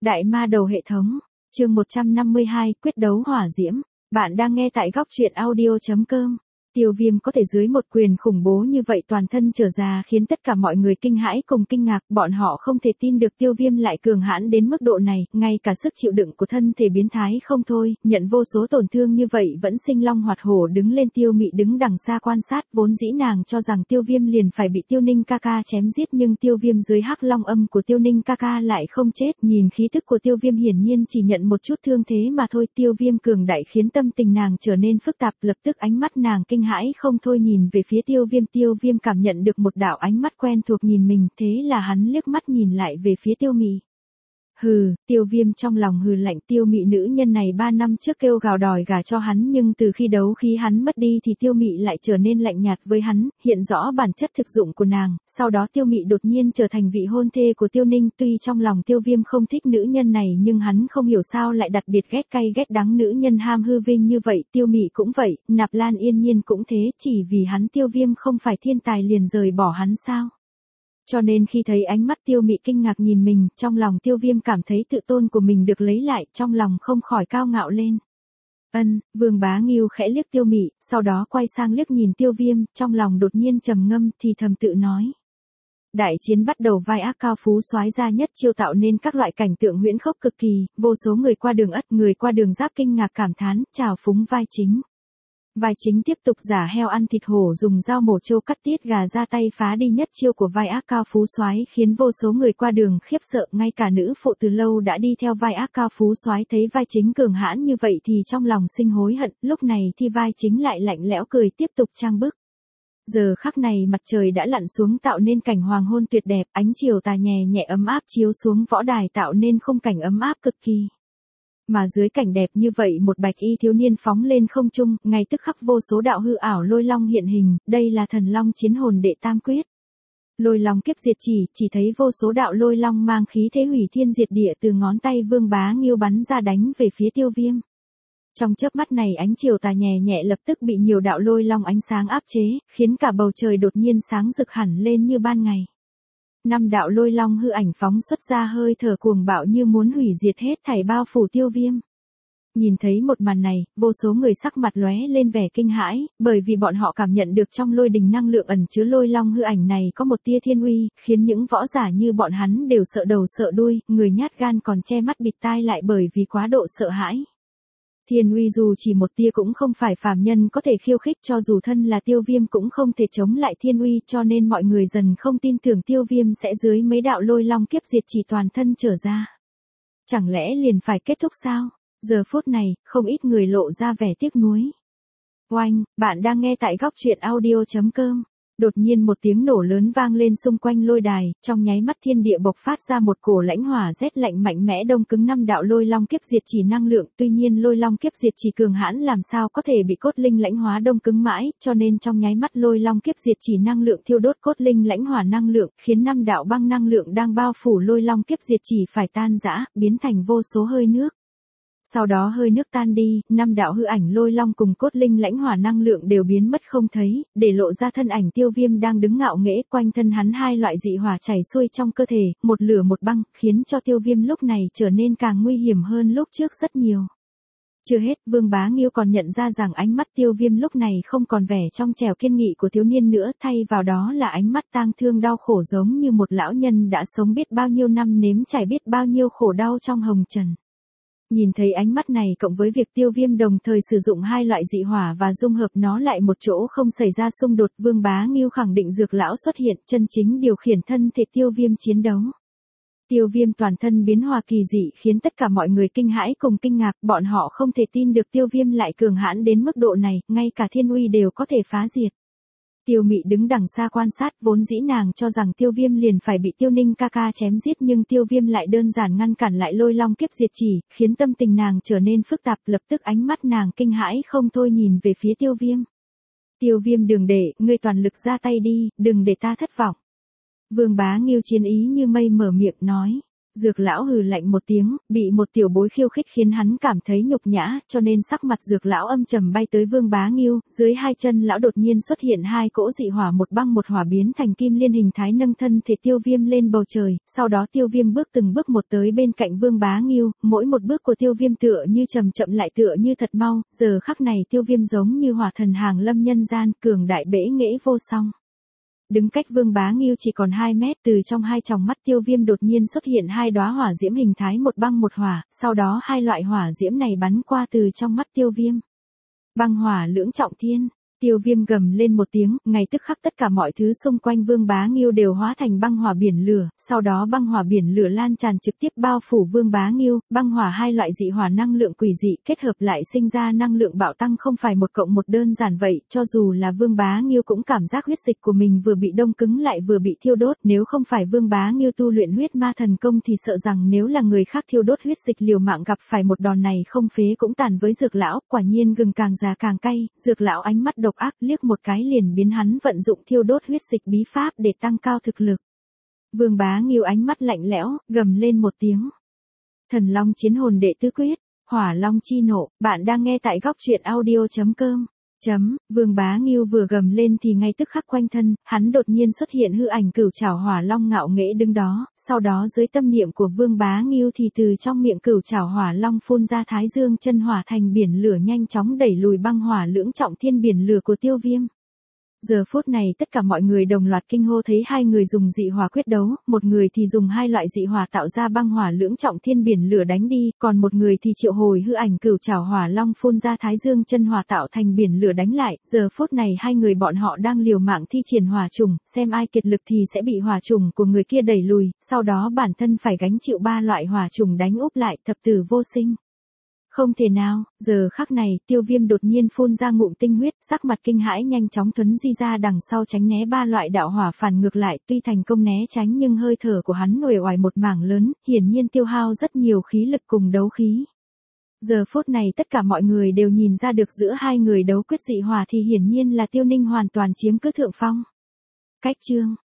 Đại ma đầu hệ thống, chương 152, quyết đấu hỏa diễm. Bạn đang nghe tại góc truyện audio.com. Tiêu Viêm có thể dưới một quyền khủng bố như vậy toàn thân trở ra khiến tất cả mọi người kinh hãi cùng kinh ngạc, bọn họ không thể tin được Tiêu Viêm lại cường hãn đến mức độ này, ngay cả sức chịu đựng của thân thể biến thái không thôi, nhận vô số tổn thương như vậy vẫn sinh long hoạt hổ đứng lên. Tiêu Mị đứng đằng xa quan sát, vốn dĩ nàng cho rằng Tiêu Viêm liền phải bị Tiêu Ninh ca ca chém giết, nhưng Tiêu Viêm dưới hắc long âm của Tiêu Ninh ca ca lại không chết, nhìn khí tức của Tiêu Viêm hiển nhiên chỉ nhận một chút thương thế mà thôi. Tiêu Viêm cường đại khiến tâm tình nàng trở nên phức tạp, lập tức ánh mắt nàng kinh hãi không thôi nhìn về phía Tiêu Viêm. Tiêu Viêm cảm nhận được một đạo ánh mắt quen thuộc nhìn mình, thế là hắn liếc mắt nhìn lại về phía Tiêu Mị. Hừ, Tiêu Viêm trong lòng hừ lạnh, Tiêu Mị nữ nhân này 3 năm trước kêu gào đòi gả cho hắn, nhưng từ khi đấu khí hắn mất đi thì Tiêu Mị lại trở nên lạnh nhạt với hắn, hiện rõ bản chất thực dụng của nàng. Sau đó Tiêu Mị đột nhiên trở thành vị hôn thê của Tiêu Ninh, tuy trong lòng Tiêu Viêm không thích nữ nhân này nhưng hắn không hiểu sao lại đặc biệt ghét cay ghét đắng nữ nhân ham hư vinh như vậy. Tiêu Mị cũng vậy, Nạp Lan Yên Nhiên cũng thế, chỉ vì hắn Tiêu Viêm không phải thiên tài liền rời bỏ hắn sao? Cho nên khi thấy ánh mắt Tiêu Mị kinh ngạc nhìn mình, trong lòng Tiêu Viêm cảm thấy tự tôn của mình được lấy lại, trong lòng không khỏi cao ngạo lên. Vương Bá Ngưu khẽ liếc Tiêu Mị, sau đó quay sang liếc nhìn Tiêu Viêm, trong lòng đột nhiên trầm ngâm thì thầm tự nói. Đại chiến bắt đầu, vai ác cao phú soái ra nhất chiêu tạo nên các loại cảnh tượng huyễn khốc cực kỳ, vô số người qua đường người qua đường giáp kinh ngạc cảm thán, trào phúng vai chính. Vai chính tiếp tục giả heo ăn thịt hổ, dùng dao mổ trâu cắt tiết gà ra tay phá đi nhất chiêu của vai ác cao phú soái, khiến vô số người qua đường khiếp sợ, ngay cả nữ phụ từ lâu đã đi theo vai ác cao phú soái thấy vai chính cường hãn như vậy thì trong lòng sinh hối hận. Lúc này thì vai chính lại lạnh lẽo cười tiếp tục trang bức. Giờ khắc này mặt trời đã lặn xuống tạo nên cảnh hoàng hôn tuyệt đẹp, ánh chiều tà nhẹ nhẹ ấm áp chiếu xuống võ đài tạo nên khung cảnh ấm áp cực kỳ. Mà dưới cảnh đẹp như vậy, một bạch y thiếu niên phóng lên không trung, ngay tức khắc vô số đạo hư ảo lôi long hiện hình, đây là thần long chiến hồn đệ tam quyết. Lôi long kiếp diệt chỉ thấy vô số đạo lôi long mang khí thế hủy thiên diệt địa từ ngón tay Vương Bá Ngưu bắn ra đánh về phía Tiêu Viêm. Trong chớp mắt này ánh chiều tà nhẹ nhẹ lập tức bị nhiều đạo lôi long ánh sáng áp chế, khiến cả bầu trời đột nhiên sáng rực hẳn lên như ban ngày. 5 đạo lôi long hư ảnh phóng xuất ra hơi thở cuồng bạo như muốn hủy diệt hết thảy bao phủ Tiêu Viêm. Nhìn thấy một màn này, vô số người sắc mặt lóe lên vẻ kinh hãi, bởi vì bọn họ cảm nhận được trong lôi đình năng lượng ẩn chứa lôi long hư ảnh này có một tia thiên uy, khiến những võ giả như bọn hắn đều sợ đầu sợ đuôi, người nhát gan còn che mắt bịt tai lại bởi vì quá độ sợ hãi. Thiên uy dù chỉ một tia cũng không phải phàm nhân có thể khiêu khích, cho dù thân là Tiêu Viêm cũng không thể chống lại thiên uy, cho nên mọi người dần không tin tưởng Tiêu Viêm sẽ dưới mấy đạo lôi long kiếp diệt chỉ toàn thân trở ra. Chẳng lẽ liền phải kết thúc sao? Giờ phút này, không ít người lộ ra vẻ tiếc nuối. Oanh, bạn đang nghe tại góc truyện audio.com. Đột nhiên một tiếng nổ lớn vang lên xung quanh lôi đài, trong nháy mắt thiên địa bộc phát ra một cổ lãnh hỏa rét lạnh mạnh mẽ đông cứng 5 đạo lôi long kiếp diệt chỉ năng lượng, tuy nhiên lôi long kiếp diệt chỉ cường hãn làm sao có thể bị cốt linh lãnh hóa đông cứng mãi, cho nên trong nháy mắt lôi long kiếp diệt chỉ năng lượng thiêu đốt cốt linh lãnh hỏa năng lượng, khiến 5 đạo băng năng lượng đang bao phủ lôi long kiếp diệt chỉ phải tan rã, biến thành vô số hơi nước. Sau đó hơi nước tan đi, 5 đạo hư ảnh lôi long cùng cốt linh lãnh hỏa năng lượng đều biến mất không thấy, để lộ ra thân ảnh Tiêu Viêm đang đứng ngạo nghễ, quanh thân hắn 2 loại dị hỏa chảy xuôi trong cơ thể, một lửa một băng, khiến cho Tiêu Viêm lúc này trở nên càng nguy hiểm hơn lúc trước rất nhiều. Chưa hết, Vương Bá Ngưu còn nhận ra rằng ánh mắt Tiêu Viêm lúc này không còn vẻ trong trẻo kiên nghị của thiếu niên nữa, thay vào đó là ánh mắt tang thương đau khổ giống như một lão nhân đã sống biết bao nhiêu năm nếm trải biết bao nhiêu khổ đau trong hồng trần. Nhìn thấy ánh mắt này cộng với việc Tiêu Viêm đồng thời sử dụng 2 loại dị hỏa và dung hợp nó lại một chỗ không xảy ra xung đột, Vương Bá Ngưu khẳng định dược lão xuất hiện chân chính điều khiển thân thể Tiêu Viêm chiến đấu. Tiêu Viêm toàn thân biến hóa kỳ dị khiến tất cả mọi người kinh hãi cùng kinh ngạc, bọn họ không thể tin được Tiêu Viêm lại cường hãn đến mức độ này, ngay cả thiên uy đều có thể phá diệt. Tiêu Mị đứng đằng xa quan sát, vốn dĩ nàng cho rằng Tiêu Viêm liền phải bị Tiêu Ninh ca ca chém giết, nhưng Tiêu Viêm lại đơn giản ngăn cản lại lôi long kiếp diệt chỉ, khiến tâm tình nàng trở nên phức tạp, lập tức ánh mắt nàng kinh hãi không thôi nhìn về phía Tiêu Viêm. Tiêu Viêm đừng để, ngươi toàn lực ra tay đi, đừng để ta thất vọng. Vương Bá Ngưu chiến ý như mây mở miệng nói. Dược lão hừ lạnh một tiếng, bị một tiểu bối khiêu khích khiến hắn cảm thấy nhục nhã, cho nên sắc mặt dược lão âm trầm bay tới Vương Bá Ngưu, dưới hai chân lão đột nhiên xuất hiện hai cỗ dị hỏa, một băng một hỏa biến thành kim liên hình thái nâng thân thể Tiêu Viêm lên bầu trời, sau đó Tiêu Viêm bước từng bước một tới bên cạnh Vương Bá Ngưu, mỗi một bước của Tiêu Viêm tựa như chậm chậm lại tựa như thật mau, giờ khắc này Tiêu Viêm giống như hỏa thần hàng lâm nhân gian, cường đại bẽ nghễ vô song. Đứng cách Vương Bá Ngưu chỉ còn 2 mét, từ trong hai tròng mắt Tiêu Viêm đột nhiên xuất hiện hai đóa hỏa diễm hình thái một băng một hỏa, sau đó hai loại hỏa diễm này bắn qua từ trong mắt Tiêu Viêm. Băng hỏa lưỡng trọng thiên, Tiêu Viêm gầm lên một tiếng, ngay tức khắc tất cả mọi thứ xung quanh Vương Bá Ngưu đều hóa thành băng hỏa biển lửa, sau đó băng hỏa biển lửa lan tràn trực tiếp bao phủ Vương Bá Ngưu, băng hỏa hai loại dị hỏa năng lượng quỷ dị kết hợp lại sinh ra năng lượng bạo tăng không phải một cộng một đơn giản vậy, cho dù là Vương Bá Ngưu cũng cảm giác huyết dịch của mình vừa bị đông cứng lại vừa bị thiêu đốt, nếu không phải Vương Bá Ngưu tu luyện huyết ma thần công thì sợ rằng nếu là người khác thiêu đốt huyết dịch liều mạng gặp phải một đòn này không phế cũng tàn với dược lão, quả nhiên gừng càng già càng cay, dược lão ánh mắt độc ác liếc một cái liền biến hắn vận dụng thiêu đốt huyết dịch bí pháp để tăng cao thực lực. Vương Bá Ngưu ánh mắt lạnh lẽo, gầm lên một tiếng. Thần Long Chiến Hồn Đệ Tứ Quyết, Hỏa Long Chi Nộ, bạn đang nghe tại goctruyện.audio.com. Vương Bá Ngưu vừa gầm lên thì ngay tức khắc quanh thân, hắn đột nhiên xuất hiện hư ảnh cửu trảo hỏa long ngạo nghễ đứng đó, sau đó dưới tâm niệm của Vương Bá Ngưu thì từ trong miệng cửu trảo hỏa long phun ra thái dương chân hỏa thành biển lửa nhanh chóng đẩy lùi băng hỏa lưỡng trọng thiên biển lửa của Tiêu Viêm. Giờ phút này tất cả mọi người đồng loạt kinh hô thấy hai người dùng dị hỏa quyết đấu, một người thì dùng hai loại dị hỏa tạo ra băng hỏa lưỡng trọng thiên biển lửa đánh đi, còn một người thì triệu hồi hư ảnh cửu trảo hỏa long phun ra thái dương chân hỏa tạo thành biển lửa đánh lại. Giờ phút này hai người bọn họ đang liều mạng thi triển hỏa trùng, xem ai kiệt lực thì sẽ bị hỏa trùng của người kia đẩy lùi, sau đó bản thân phải gánh chịu ba loại hỏa trùng đánh úp lại, thập tử vô sinh. Không thể nào, giờ khắc này, Tiêu Viêm đột nhiên phun ra ngụm tinh huyết, sắc mặt kinh hãi nhanh chóng thuấn di ra đằng sau tránh né ba loại đạo hỏa phản ngược lại, tuy thành công né tránh nhưng hơi thở của hắn uể oải một mảng lớn, hiển nhiên tiêu hao rất nhiều khí lực cùng đấu khí. Giờ phút này tất cả mọi người đều nhìn ra được giữa hai người đấu quyết dị hỏa thì hiển nhiên là Tiêu Ninh hoàn toàn chiếm cứ thượng phong. Cách chương